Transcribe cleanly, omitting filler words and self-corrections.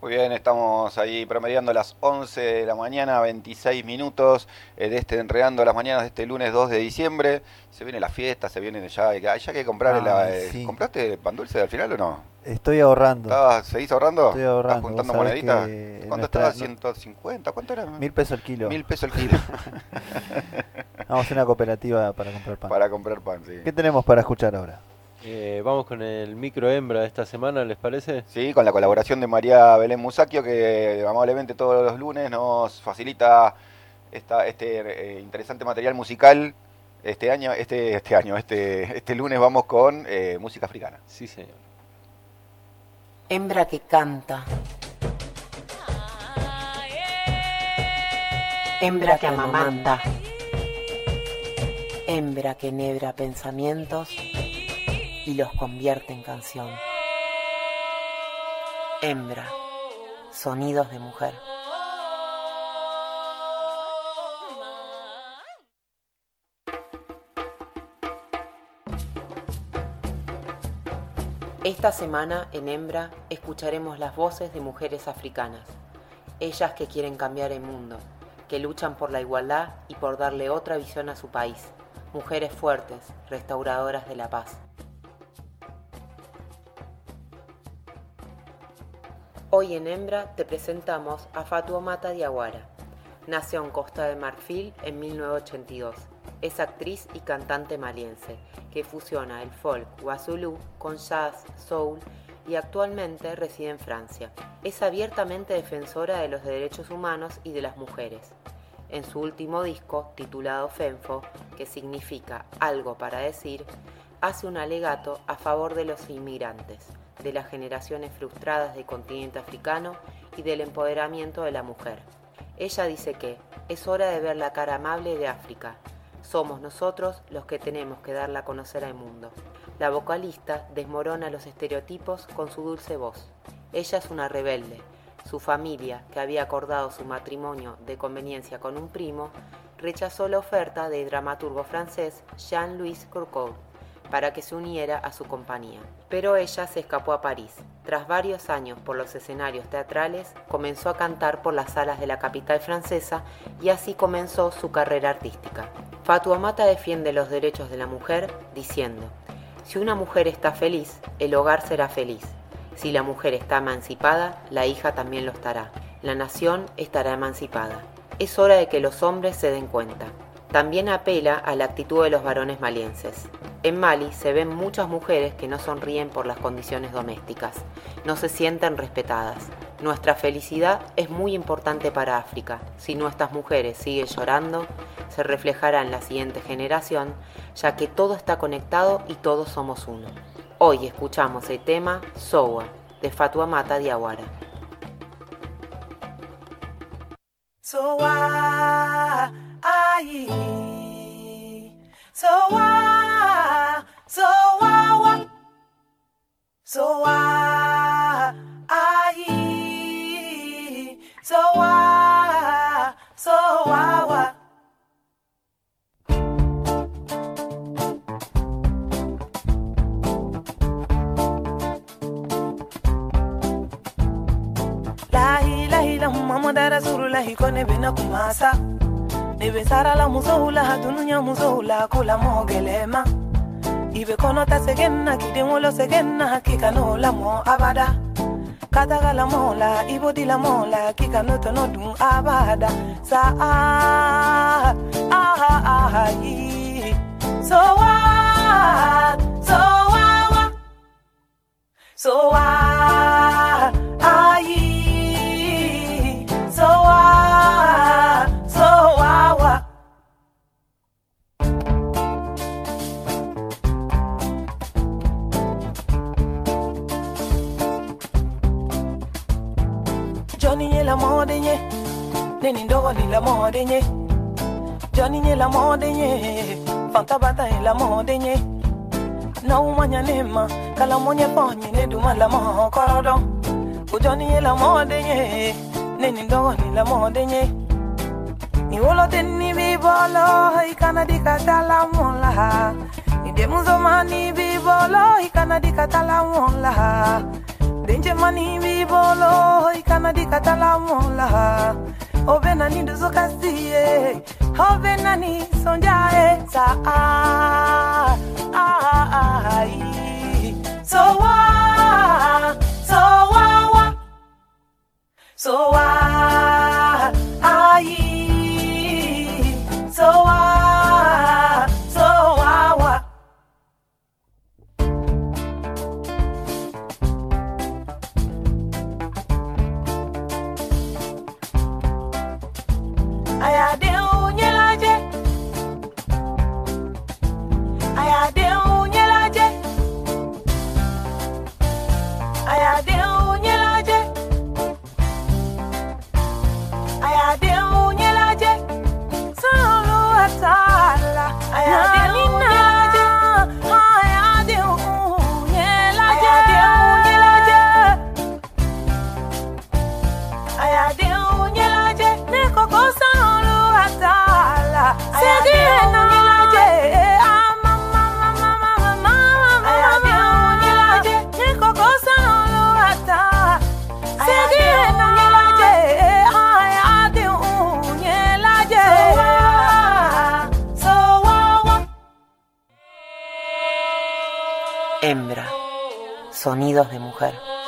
Muy bien, estamos ahí promediando las 11 de la mañana, 26 minutos de Enredando las Mañanas de este lunes 2 de diciembre. Se viene la fiesta, se viene ya hay que comprar Sí. ¿Compraste pan dulce al final o no? Estoy ahorrando. ¿Seguís ahorrando? Estoy ahorrando. ¿Estás juntando Vos sabés moneditas? que ¿Cuánto nuestra- estaba? ¿150? ¿Cuánto era? 1.000 pesos el kilo. 1.000 pesos el kilo. Vamos a hacer una cooperativa para comprar pan. Para comprar pan, sí. ¿Qué tenemos para escuchar ahora? Vamos con el micro hembra de esta semana, ¿les parece? Sí, con la colaboración de María Belén Musacchio, que amablemente todos los lunes nos facilita este interesante material musical. Este lunes vamos con música africana. Sí, señor. Hembra que canta. Hembra que amamanta. Hembra que enhebra pensamientos y los convierte en canción. Hembra, sonidos de mujer. Esta semana en Hembra escucharemos las voces de mujeres africanas, ellas que quieren cambiar el mundo, que luchan por la igualdad y por darle otra visión a su país, mujeres fuertes, restauradoras de la paz. Hoy en Hembra te presentamos a Fatoumata Diawara. Nació en Costa de Marfil en 1982. Es actriz y cantante maliense, que fusiona el folk wassoulou con jazz, soul y actualmente reside en Francia. Es abiertamente defensora de los derechos humanos y de las mujeres. En su último disco, titulado Fenfo, que significa algo para decir, hace un alegato a favor de los inmigrantes, de las generaciones frustradas del continente africano y del empoderamiento de la mujer. Ella dice que es hora de ver la cara amable de África. Somos nosotros los que tenemos que darla a conocer al mundo. La vocalista desmorona los estereotipos con su dulce voz. Ella es una rebelde. Su familia, que había acordado su matrimonio de conveniencia con un primo, rechazó la oferta del dramaturgo francés Jean-Louis Courcoude para que se uniera a su compañía. Pero ella se escapó a París. Tras varios años por los escenarios teatrales, comenzó a cantar por las salas de la capital francesa y así comenzó su carrera artística. Fatoumata defiende los derechos de la mujer diciendo: si una mujer está feliz, el hogar será feliz. Si la mujer está emancipada, la hija también lo estará. La nación estará emancipada. Es hora de que los hombres se den cuenta. También apela a la actitud de los varones malienses. En Mali se ven muchas mujeres que no sonríen por las condiciones domésticas, no se sienten respetadas. Nuestra felicidad es muy importante para África. Si nuestras mujeres siguen llorando, se reflejará en la siguiente generación, ya que todo está conectado y todos somos uno. Hoy escuchamos el tema Sowa, de Fatoumata Diawara. Sowa, ai, sowa, sowa, sowa, ai, sowa, sowa. La Muhammad Rasulullah kone bina kumasa Nebe sara la musohula dununya musohula kula mogelema Ibe kono ta segenna kide ngolo segenna hakika no la mo abada Kataga la mola ibodi la mola kika no to no dun abada Sa yi So wa So wa ayi Johnny nye la mode nye Neni ndogo ni la mode nye Johnny nye la mode nye Fanta bata nye la mode nye Na umanya nema Kala monye ponye ne duma la mo korodon Johnny nye la mode nye Neni ndogo ni la mode nye Ni wolo teni bibolo Ikana di katala mola Ni demuzo mani bibolo Ikana di katala mola Denje mani bibolo ikanadi katala mola. Obenani duzokasiye. Obenani sonjae sa so wa so ai so wa ayade unyelaje ayade unyelaje ayade unyelaje ayade unyelaje solo atala ayade unyelaje ayade unyelaje ayade unyelaje neko kosolo atala ayade unyelaje ayade unyelaje neko kosolo atala ayade unyelaje ayade unyelaje so Hembra. Sonidos de mujer.